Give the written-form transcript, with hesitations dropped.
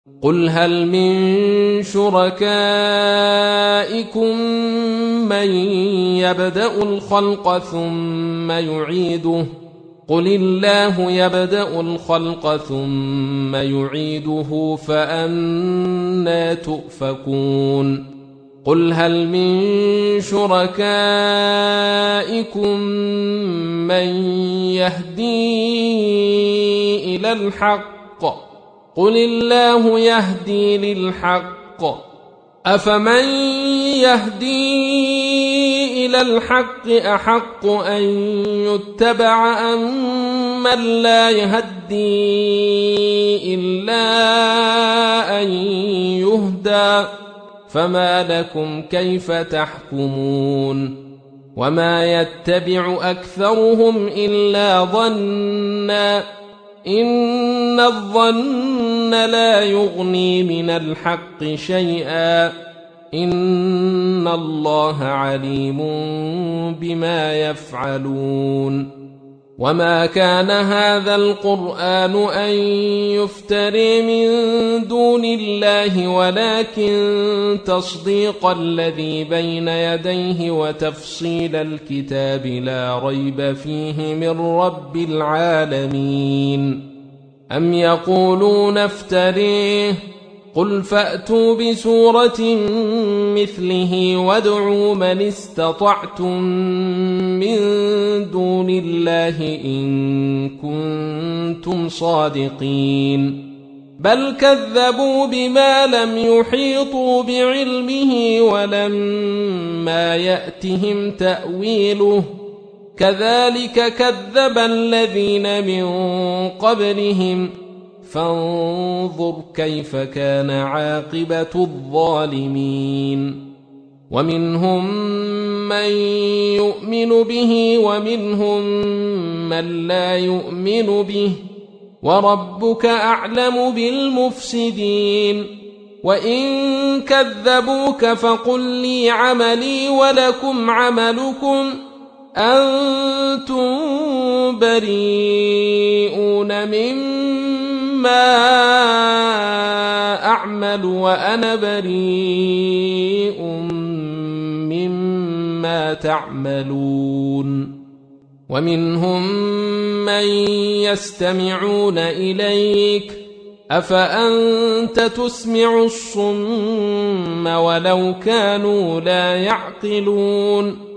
قل هل من شركائكم من يبدأ الخلق ثم يعيده قل الله يبدأ الخلق ثم يعيده فأنى تؤفكون قل هل من شركائكم من يهدي إلى الحق قل الله يهدي للحق أفمن يهدي إلى الحق أحق أن يتبع أم من لا يهدي إلا أن يهدى فما لكم كيف تحكمون وما يتبع أكثرهم إلا ظنا إن الظن لا يغني من الحق شيئا إن الله عليم بما يفعلون وما كان هذا القرآن أن يفتري من دون الله ولكن تصديق الذي بين يديه وتفصيل الكتاب لا ريب فيه من رب العالمين أم يقولون افتريه قل فأتوا بسورة مثله وادعوا من استطعتم من دون الله إن كنتم صادقين بل كذبوا بما لم يحيطوا بعلمه ولما يأتهم تأويله كذلك كذب الذين من قبلهم فانظر كيف كان عاقبة الظالمين ومنهم من يؤمن به ومنهم من لا يؤمن به وربك أعلم بالمفسدين وإن كذبوك فقل لي عملي ولكم عملكم أنتم بريئون مما أعمل وأنا بريء مما تعملون ومنهم من يستمعون إليك أفأنت تسمع الصم ولو كانوا لا يعقلون